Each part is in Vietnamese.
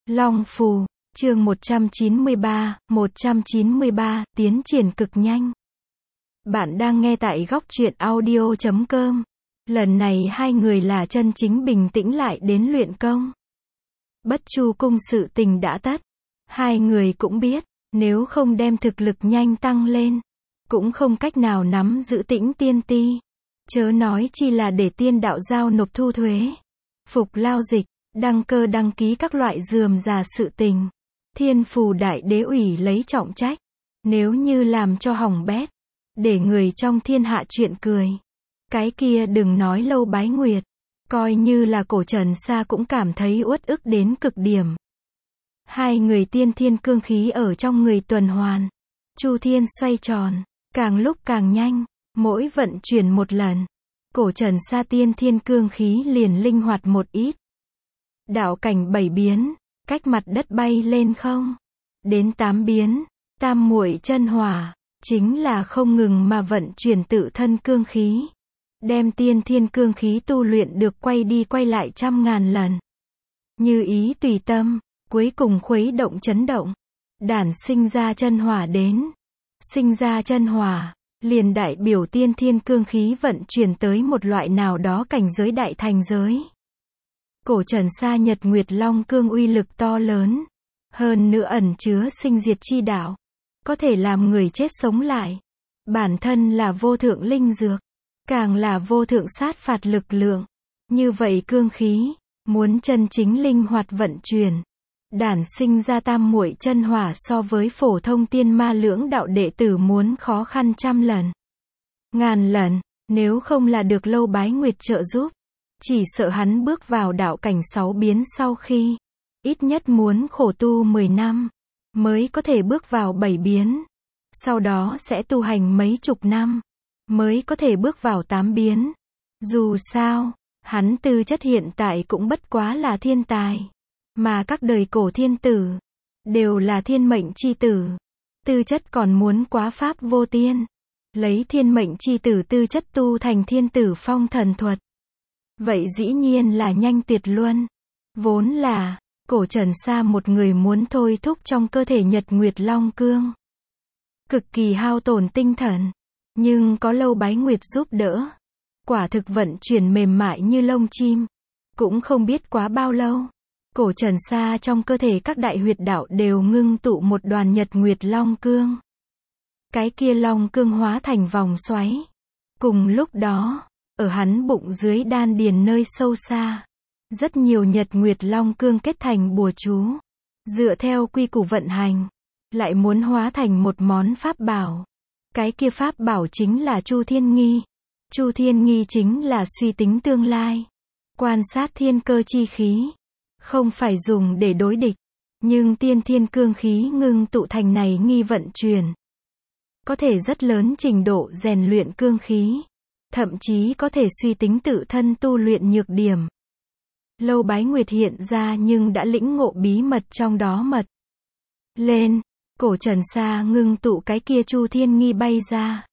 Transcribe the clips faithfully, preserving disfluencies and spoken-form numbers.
Long Phù, chương một trăm chín mươi ba, một trăm chín mươi ba, tiến triển cực nhanh. Bạn đang nghe tại góc truyện audio chấm com. Lần này hai người là chân chính bình tĩnh lại đến luyện công. Bất Chu cung sự tình đã tất. Hai người cũng biết, nếu không đem thực lực nhanh tăng lên, cũng không cách nào nắm giữ Tĩnh Tiên Ti. Chớ nói chi là để tiên đạo giao nộp thu thuế, phục lao dịch, đăng cơ đăng ký các loại rườm rà sự tình. Thiên Phù Đại Đế ủy lấy trọng trách. Nếu như làm cho hỏng bét, để người trong thiên hạ chuyện cười, cái kia đừng nói Lâu Bái Nguyệt, coi như là cổ Trần Sa cũng cảm thấy uất ức đến cực điểm. Hai người tiên thiên cương khí ở trong người tuần hoàn, chu thiên xoay tròn, càng lúc càng nhanh, mỗi vận chuyển một lần, cổ Trần Sa tiên thiên cương khí liền linh hoạt một ít. Đạo cảnh bảy biến, cách mặt đất bay lên không đến tám biến, tam muội chân hỏa, chính là không ngừng mà vận chuyển tự thân cương khí, đem tiên thiên cương khí tu luyện được quay đi quay lại trăm ngàn lần. Như ý tùy tâm, cuối cùng khuấy động chấn động, đản sinh ra chân hỏa đến. Sinh ra chân hỏa, liền đại biểu tiên thiên cương khí vận chuyển tới một loại nào đó cảnh giới đại thành giới. Cổ Trần Sa Nhật Nguyệt Long cương uy lực to lớn, hơn nữa ẩn chứa sinh diệt chi đạo, có thể làm người chết sống lại. Bản thân là vô thượng linh dược, càng là vô thượng sát phạt lực lượng. Như vậy cương khí, muốn chân chính linh hoạt vận chuyển, đản sinh ra tam muội chân hỏa so với phổ thông tiên ma lưỡng đạo đệ tử muốn khó khăn trăm lần, ngàn lần. Nếu không là được Lâu Bái Nguyệt trợ giúp, chỉ sợ hắn bước vào đạo cảnh sáu biến sau khi, ít nhất muốn khổ tu mười năm, mới có thể bước vào bảy biến. Sau đó sẽ tu hành mấy chục năm, mới có thể bước vào tám biến. Dù sao, hắn tư chất hiện tại cũng bất quá là thiên tài. Mà các đời cổ thiên tử, đều là thiên mệnh chi tử. Tư chất còn muốn quá pháp vô tiên. Lấy thiên mệnh chi tử tư chất tu thành thiên tử phong thần thuật. Vậy dĩ nhiên là nhanh tuyệt luân. Vốn là, cổ Trần Sa một người muốn thôi thúc trong cơ thể Nhật Nguyệt Long cương. Cực kỳ hao tổn tinh thần. Nhưng có Lâu Bái Nguyệt giúp đỡ, quả thực vận chuyển mềm mại như lông chim. Cũng không biết quá bao lâu, cổ Trần Sa trong cơ thể các đại huyệt đạo đều ngưng tụ một đoàn Nhật Nguyệt Long cương. Cái kia Long cương hóa thành vòng xoáy. Cùng lúc đó, ở hắn bụng dưới đan điền nơi sâu xa, rất nhiều Nhật Nguyệt Long cương kết thành bùa chú. Dựa theo quy củ vận hành, lại muốn hóa thành một món pháp bảo. Cái kia pháp bảo chính là Chu Thiên Nghi. Chu Thiên Nghi chính là suy tính tương lai, quan sát thiên cơ chi khí, không phải dùng để đối địch, nhưng tiên thiên cương khí ngưng tụ thành này nghi vận chuyển, có thể rất lớn trình độ rèn luyện cương khí, thậm chí có thể suy tính tự thân tu luyện nhược điểm. Lâu Bái Nguyệt hiện ra nhưng đã lĩnh ngộ bí mật trong đó mật. Lên, cổ Trần Sa ngưng tụ cái kia Chu Thiên Nghi bay ra.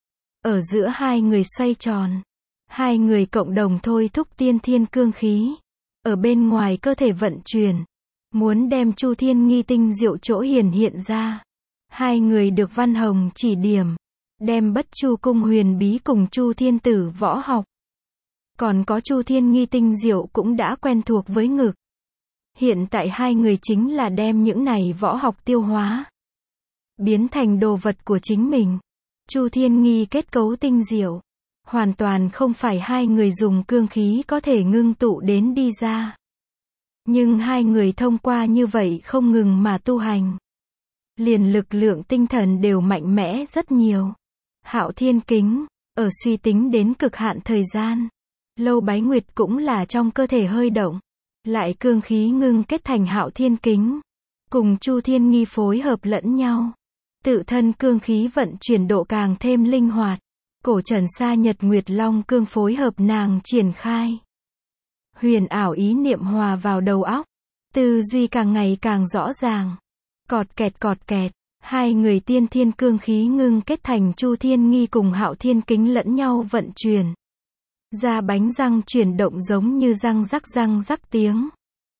Ở giữa hai người xoay tròn, hai người cộng đồng thôi thúc tiên thiên cương khí, ở bên ngoài cơ thể vận chuyển, muốn đem Chu Thiên Nghi tinh diệu chỗ hiển hiện ra. Hai người được Văn Hồng chỉ điểm, đem Bất Chu cung huyền bí cùng Chu Thiên tử võ học, còn có Chu Thiên Nghi tinh diệu cũng đã quen thuộc với ngực. Hiện tại hai người chính là đem những này võ học tiêu hóa, biến thành đồ vật của chính mình. Chu Thiên Nghi kết cấu tinh diệu, hoàn toàn không phải hai người dùng cương khí có thể ngưng tụ đến đi ra. Nhưng hai người thông qua như vậy không ngừng mà tu hành, liền lực lượng tinh thần đều mạnh mẽ rất nhiều. Hạo Thiên Kính, ở suy tính đến cực hạn thời gian, Lâu Bái Nguyệt cũng là trong cơ thể hơi động, lại cương khí ngưng kết thành Hạo Thiên Kính, cùng Chu Thiên Nghi phối hợp lẫn nhau. Tự thân cương khí vận chuyển độ càng thêm linh hoạt. Cổ Trần Sa Nhật Nguyệt Long cương phối hợp nàng triển khai. Huyền ảo ý niệm hòa vào đầu óc, tư duy càng ngày càng rõ ràng. Cọt kẹt cọt kẹt, hai người tiên thiên cương khí ngưng kết thành Chu Thiên Nghi cùng Hạo Thiên Kính lẫn nhau vận chuyển. Ra bánh răng chuyển động giống như răng rắc răng rắc tiếng.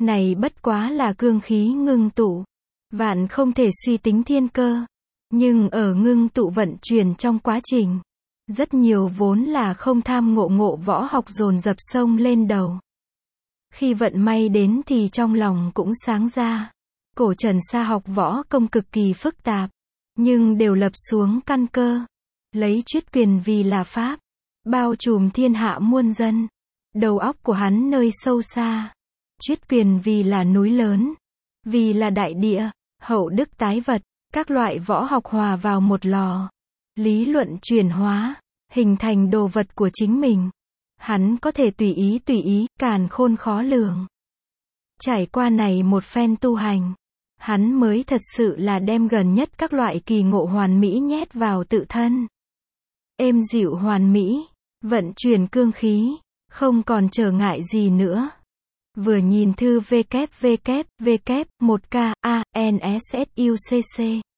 Này bất quá là cương khí ngưng tụ. Vạn không thể suy tính thiên cơ. Nhưng ở ngưng tụ vận chuyển trong quá trình, rất nhiều vốn là không tham ngộ ngộ võ học dồn dập sông lên đầu. Khi vận may đến thì trong lòng cũng sáng ra. Cổ Trần Sa học võ công cực kỳ phức tạp, nhưng đều lập xuống căn cơ. Lấy chuyết quyền vì là pháp, bao trùm thiên hạ muôn dân. Đầu óc của hắn nơi sâu xa. Chuyết quyền vì là núi lớn, vì là đại địa, hậu đức tái vật, các loại võ học hòa vào một lò. Lý luận chuyển hóa, hình thành đồ vật của chính mình. Hắn có thể tùy ý tùy ý, càn khôn khó lường. Trải qua này một phen tu hành, hắn mới thật sự là đem gần nhất các loại kỳ ngộ hoàn mỹ nhét vào tự thân. Êm dịu hoàn mỹ, vận chuyển cương khí, không còn trở ngại gì nữa. Vừa nhìn thư W W W một K A N S S U C C.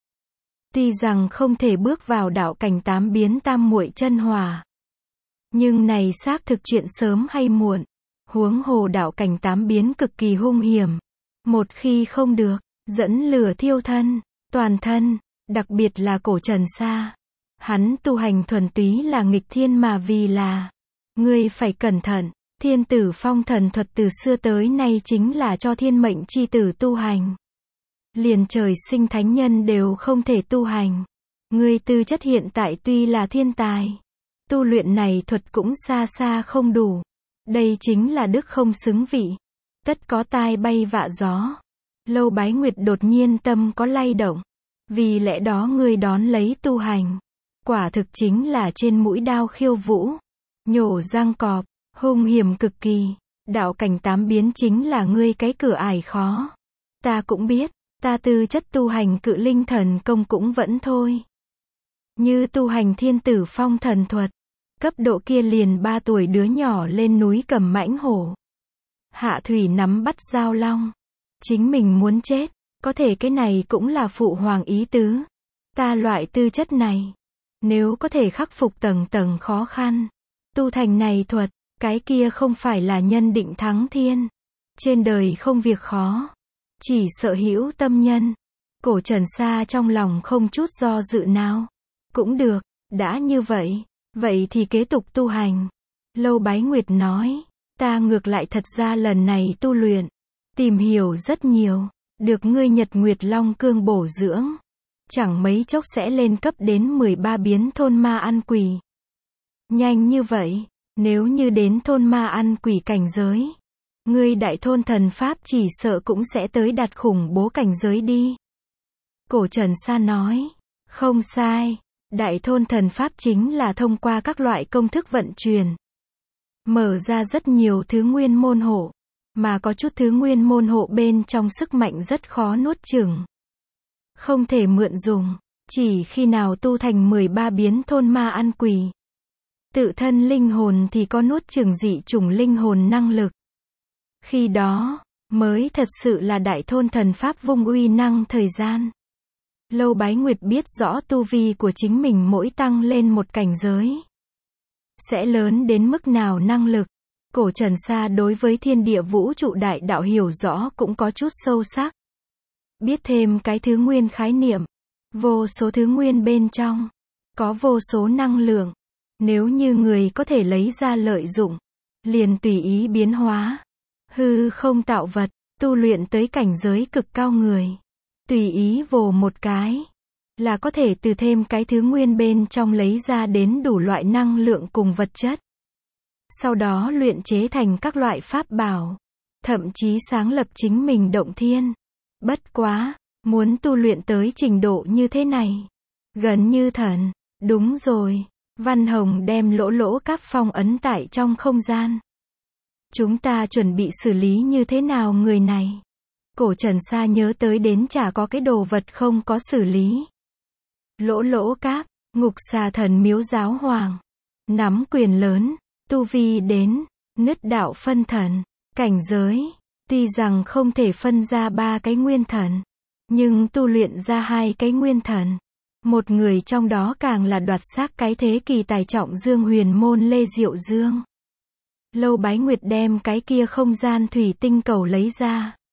Tuy rằng không thể bước vào đạo cảnh tám biến tam muội chân hỏa, nhưng này xác thực chuyện sớm hay muộn. Huống hồ đạo cảnh tám biến cực kỳ hung hiểm. Một khi không được, dẫn lửa thiêu thân, toàn thân, đặc biệt là Cổ Trần Sa. Hắn tu hành thuần túy là nghịch thiên mà vì là. Ngươi phải cẩn thận, thiên tử phong thần thuật từ xưa tới nay chính là cho thiên mệnh chi tử tu hành. Liền trời sinh thánh nhân đều không thể tu hành. Ngươi tư chất hiện tại tuy là thiên tài, tu luyện này thuật cũng xa xa không đủ. Đây chính là đức không xứng vị. Tất có tai bay vạ gió. Lâu Bái Nguyệt đột nhiên tâm có lay động. Vì lẽ đó ngươi đón lấy tu hành. Quả thực chính là trên mũi đao khiêu vũ. Nhổ răng cọp, hung hiểm cực kỳ. Đạo cảnh tám biến chính là ngươi cái cửa ải khó. Ta cũng biết, ta tư chất tu hành cự linh thần công cũng vẫn thôi. Như tu hành thiên tử phong thần thuật. Cấp độ kia liền ba tuổi đứa nhỏ lên núi cầm mãnh hổ. Hạ thủy nắm bắt giao long. Chính mình muốn chết, có thể cái này cũng là phụ hoàng ý tứ. Ta loại tư chất này, nếu có thể khắc phục tầng tầng khó khăn, tu thành này thuật, cái kia không phải là nhân định thắng thiên. Trên đời không việc khó, chỉ sợ hữu tâm nhân. Cổ Trần Sa trong lòng không chút do dự nào. Cũng được, đã như vậy. Vậy thì kế tục tu hành. Lâu Bái Nguyệt nói, ta ngược lại thật ra lần này tu luyện, tìm hiểu rất nhiều, được ngươi Nhật Nguyệt Long cương bổ dưỡng. Chẳng mấy chốc sẽ lên cấp đến mười ba biến thôn ma ăn quỷ. Nhanh như vậy, nếu như đến thôn ma ăn quỷ cảnh giới, ngươi đại thôn thần pháp chỉ sợ cũng sẽ tới đạt khủng bố cảnh giới đi. Cổ Trần Sa nói, không sai. Đại thôn thần pháp chính là thông qua các loại công thức vận chuyển, mở ra rất nhiều thứ nguyên môn hộ, mà có chút thứ nguyên môn hộ bên trong sức mạnh rất khó nuốt chửng. Không thể mượn dùng, chỉ khi nào tu thành mười ba biến thôn ma ăn quỷ. Tự thân linh hồn thì có nuốt chửng dị chủng linh hồn năng lực. Khi đó, mới thật sự là đại thôn thần pháp vung uy năng thời gian. Lâu Bái Nguyệt biết rõ tu vi của chính mình mỗi tăng lên một cảnh giới, sẽ lớn đến mức nào năng lực. Cổ Trần Sa đối với thiên địa vũ trụ đại đạo hiểu rõ cũng có chút sâu sắc. Biết thêm cái thứ nguyên khái niệm. Vô số thứ nguyên bên trong. Có vô số năng lượng. Nếu như người có thể lấy ra lợi dụng, liền tùy ý biến hóa. Hư không tạo vật, tu luyện tới cảnh giới cực cao người. Tùy ý vồ một cái, là có thể từ thêm cái thứ nguyên bên trong lấy ra đến đủ loại năng lượng cùng vật chất. Sau đó luyện chế thành các loại pháp bảo, thậm chí sáng lập chính mình động thiên. Bất quá, muốn tu luyện tới trình độ như thế này, gần như thần. Đúng rồi, Văn Hồng đem lỗ lỗ cáp phong ấn tại trong không gian. Chúng ta chuẩn bị xử lý như thế nào người này? Cổ Trần Sa nhớ tới đến chả có cái đồ vật không có xử lý. Lỗ lỗ cáp, ngục xà thần miếu giáo hoàng. Nắm quyền lớn, tu vi đến, nứt đạo phân thần, cảnh giới. Tuy rằng không thể phân ra ba cái nguyên thần, nhưng tu luyện ra hai cái nguyên thần. Một người trong đó càng là đoạt xác cái thế kỳ tài trọng dương huyền môn Lê Diệu Dương. Lâu Bái Nguyệt đem cái kia không gian thủy tinh cầu lấy ra.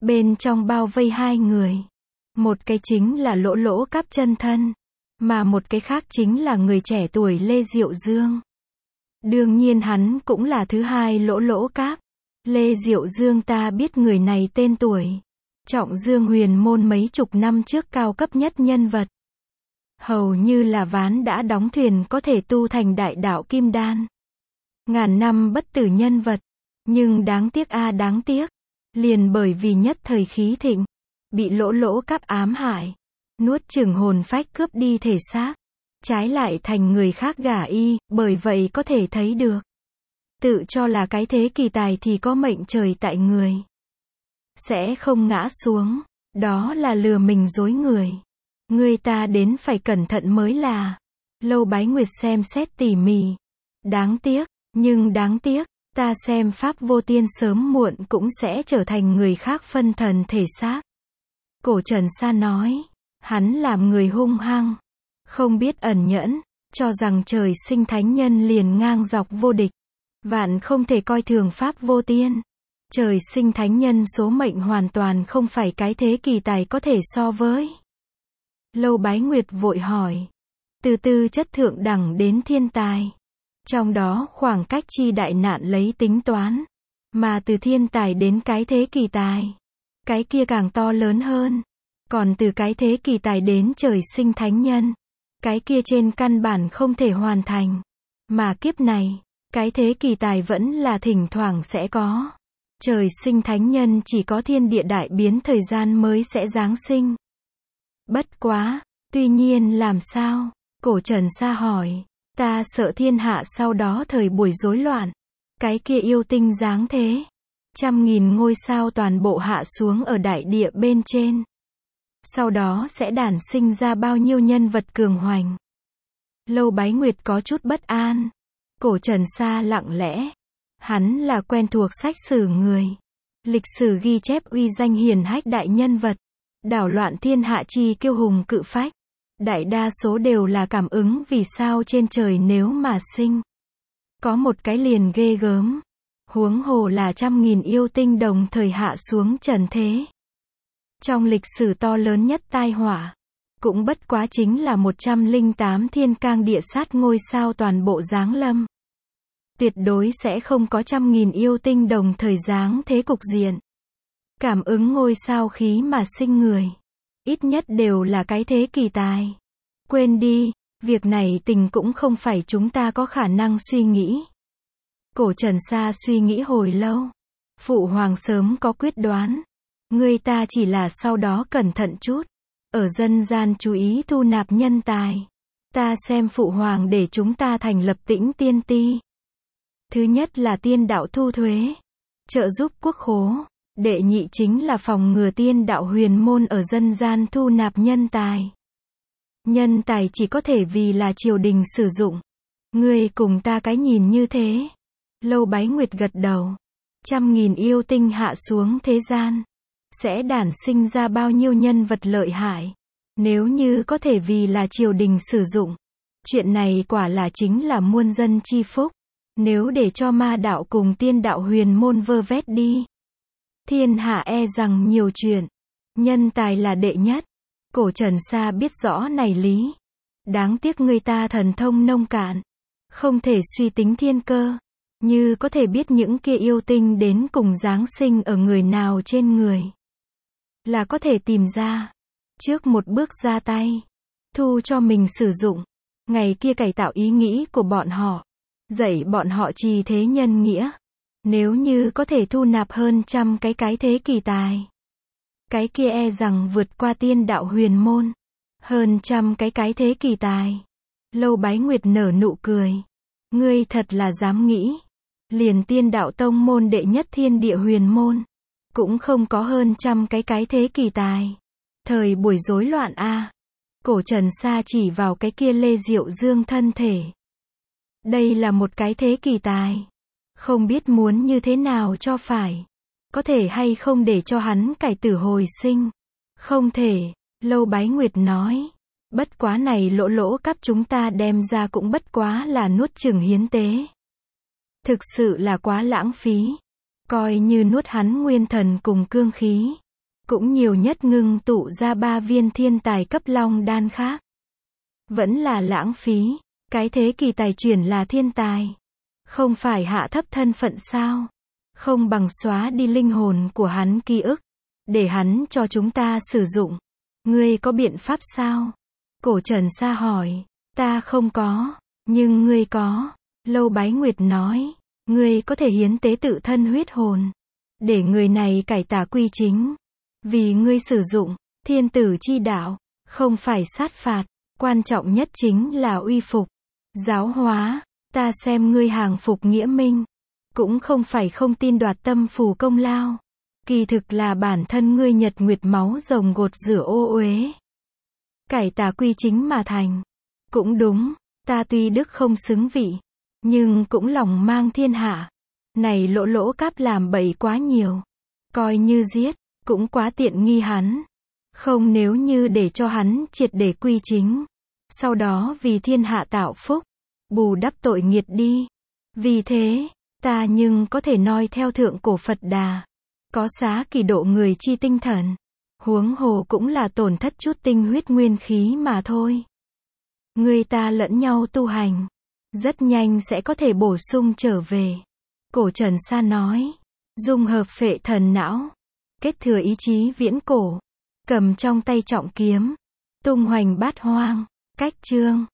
Bên trong bao vây hai người. Một cái chính là Lỗ Lỗ Cáp chân thân, mà một cái khác chính là người trẻ tuổi Lê Diệu Dương. Đương nhiên hắn cũng là thứ hai Lỗ Lỗ Cáp. Lê Diệu Dương ta biết người này tên tuổi. Trọng Dương huyền môn mấy chục năm trước cao cấp nhất nhân vật. Hầu như là ván đã đóng thuyền có thể tu thành đại đạo kim đan. Ngàn năm bất tử nhân vật. Nhưng đáng tiếc a à đáng tiếc. Liền bởi vì nhất thời khí thịnh. Bị Lỗ Lỗ Cáp ám hại. Nuốt chửng hồn phách cướp đi thể xác. Trái lại thành người khác gả y, bởi vậy có thể thấy được. Tự cho là cái thế kỳ tài thì có mệnh trời tại người. Sẽ không ngã xuống. Đó là lừa mình dối người. Người ta đến phải cẩn thận mới là. Lâu Bái Nguyệt xem xét tỉ mỉ. Đáng tiếc, nhưng đáng tiếc, ta xem Pháp Vô Tiên sớm muộn cũng sẽ trở thành người khác phân thần thể xác. Cổ Trần Sa nói, hắn làm người hung hăng, không biết ẩn nhẫn, cho rằng trời sinh thánh nhân liền ngang dọc vô địch. Vạn không thể coi thường Pháp Vô Tiên. Trời sinh thánh nhân số mệnh hoàn toàn không phải cái thế kỳ tài có thể so với. Lâu Bái Nguyệt vội hỏi. Từ tư chất thượng đẳng đến thiên tài. Trong đó khoảng cách chi đại nạn lấy tính toán. Mà từ thiên tài đến cái thế kỳ tài. Cái kia càng to lớn hơn. Còn từ cái thế kỳ tài đến trời sinh thánh nhân. Cái kia trên căn bản không thể hoàn thành. Mà kiếp này, cái thế kỳ tài vẫn là thỉnh thoảng sẽ có. Trời sinh thánh nhân chỉ có thiên địa đại biến thời gian mới sẽ giáng sinh. Bất quá, tuy nhiên làm sao? Cổ Trần Sa hỏi. Ta sợ thiên hạ sau đó thời buổi rối loạn. Cái kia yêu tinh dáng thế. Trăm nghìn ngôi sao toàn bộ hạ xuống ở đại địa bên trên. Sau đó sẽ đản sinh ra bao nhiêu nhân vật cường hoành. Lâu Bái Nguyệt có chút bất an. Cổ Trần Sa lặng lẽ. Hắn là quen thuộc sách sử người. Lịch sử ghi chép uy danh hiển hách đại nhân vật. Đảo loạn thiên hạ chi kiêu hùng cự phách. Đại đa số đều là cảm ứng vì sao trên trời nếu mà sinh. Có một cái liền ghê gớm. Huống hồ là trăm nghìn yêu tinh đồng thời hạ xuống trần thế. Trong lịch sử to lớn nhất tai họa. Cũng bất quá chính là một trăm lẻ tám thiên cang địa sát ngôi sao toàn bộ giáng lâm. Tuyệt đối sẽ không có trăm nghìn yêu tinh đồng thời giáng thế cục diện. Cảm ứng ngôi sao khí mà sinh người. Ít nhất đều là cái thế kỳ tài. Quên đi, việc này tình cũng không phải chúng ta có khả năng suy nghĩ. Cổ Trần Sa suy nghĩ hồi lâu. Phụ hoàng sớm có quyết đoán. Người ta chỉ là sau đó cẩn thận chút. Ở dân gian chú ý thu nạp nhân tài. Ta xem phụ hoàng để chúng ta thành lập Tĩnh Tiên Ti. Thứ nhất là tiên đạo thu thuế. Trợ giúp quốc khố. Đệ nhị chính là phòng ngừa tiên đạo huyền môn ở dân gian thu nạp nhân tài. Nhân tài chỉ có thể vì là triều đình sử dụng. Ngươi cùng ta cái nhìn như thế. Lâu Bái Nguyệt gật đầu. Trăm nghìn yêu tinh hạ xuống thế gian. Sẽ đản sinh ra bao nhiêu nhân vật lợi hại. Nếu như có thể vì là triều đình sử dụng. Chuyện này quả là chính là muôn dân chi phúc. Nếu để cho ma đạo cùng tiên đạo huyền môn vơ vét đi. Thiên hạ e rằng nhiều chuyện. Nhân tài là đệ nhất. Cổ Trần Sa biết rõ này lý. Đáng tiếc người ta thần thông nông cạn. Không thể suy tính thiên cơ. Như có thể biết những kia yêu tinh đến cùng giáng sinh ở người nào trên người. Là có thể tìm ra. Trước một bước ra tay. Thu cho mình sử dụng. Ngày kia cải tạo ý nghĩ của bọn họ. Dạy bọn họ trì thế nhân nghĩa. Nếu như có thể thu nạp hơn trăm cái cái thế kỳ tài. Cái kia e rằng vượt qua tiên đạo huyền môn. Hơn trăm cái cái thế kỳ tài. Lâu Bái Nguyệt nở nụ cười. Ngươi thật là dám nghĩ. Liền tiên đạo tông môn đệ nhất thiên địa huyền môn. Cũng không có hơn trăm cái cái thế kỳ tài. Thời buổi rối loạn a. Cổ Trần Sa chỉ vào cái kia Lê Diệu Dương thân thể. Đây là một cái thế kỳ tài. Không biết muốn như thế nào cho phải. Có thể hay không để cho hắn cải tử hồi sinh. Không thể. Lâu Bái Nguyệt nói. Bất quá này Lỗ Lỗ Cáp chúng ta đem ra cũng bất quá là nuốt chửng hiến tế. Thực sự là quá lãng phí. Coi như nuốt hắn nguyên thần cùng cương khí. cũng nhiều nhất ngưng tụ ra ba viên thiên tài cấp long đan khác. Vẫn là lãng phí, cái thế kỳ tài chuyển là thiên tài. Không phải hạ thấp thân phận sao? Không bằng xóa đi linh hồn của hắn ký ức, để hắn cho chúng ta sử dụng. Ngươi có biện pháp sao? Cổ Trần Sa hỏi. Ta không có, nhưng ngươi có. Lâu Bái Nguyệt nói. Ngươi có thể hiến tế tự thân huyết hồn, để người này cải tà quy chính. Vì ngươi sử dụng thiên tử chi đạo, không phải sát phạt, quan trọng nhất chính là uy phục, giáo hóa. Ta xem ngươi hàng phục nghĩa minh, cũng không phải không tin đoạt tâm phù công lao. Kỳ thực là bản thân ngươi nhật nguyệt máu rồng gột rửa ô uế, cải tà quy chính mà thành. Cũng đúng, ta tuy đức không xứng vị, nhưng cũng lòng mang thiên hạ. Này lỗ lỗ cáp làm bậy quá nhiều, coi như giết, cũng quá tiện nghi hắn. Không, nếu như để cho hắn triệt để quy chính, sau đó vì thiên hạ tạo phúc, bù đắp tội nghiệt đi. Vì thế, ta nhưng có thể noi theo thượng cổ Phật Đà, có xá kỳ độ người chi tinh thần. Huống hồ cũng là tổn thất chút tinh huyết nguyên khí mà thôi. Người ta lẫn nhau tu hành, rất nhanh sẽ có thể bổ sung trở về. Cổ Trần Sa nói, dung hợp phệ thần não, kết thừa ý chí viễn cổ, cầm trong tay trọng kiếm, tung hoành bát hoang. Cách chương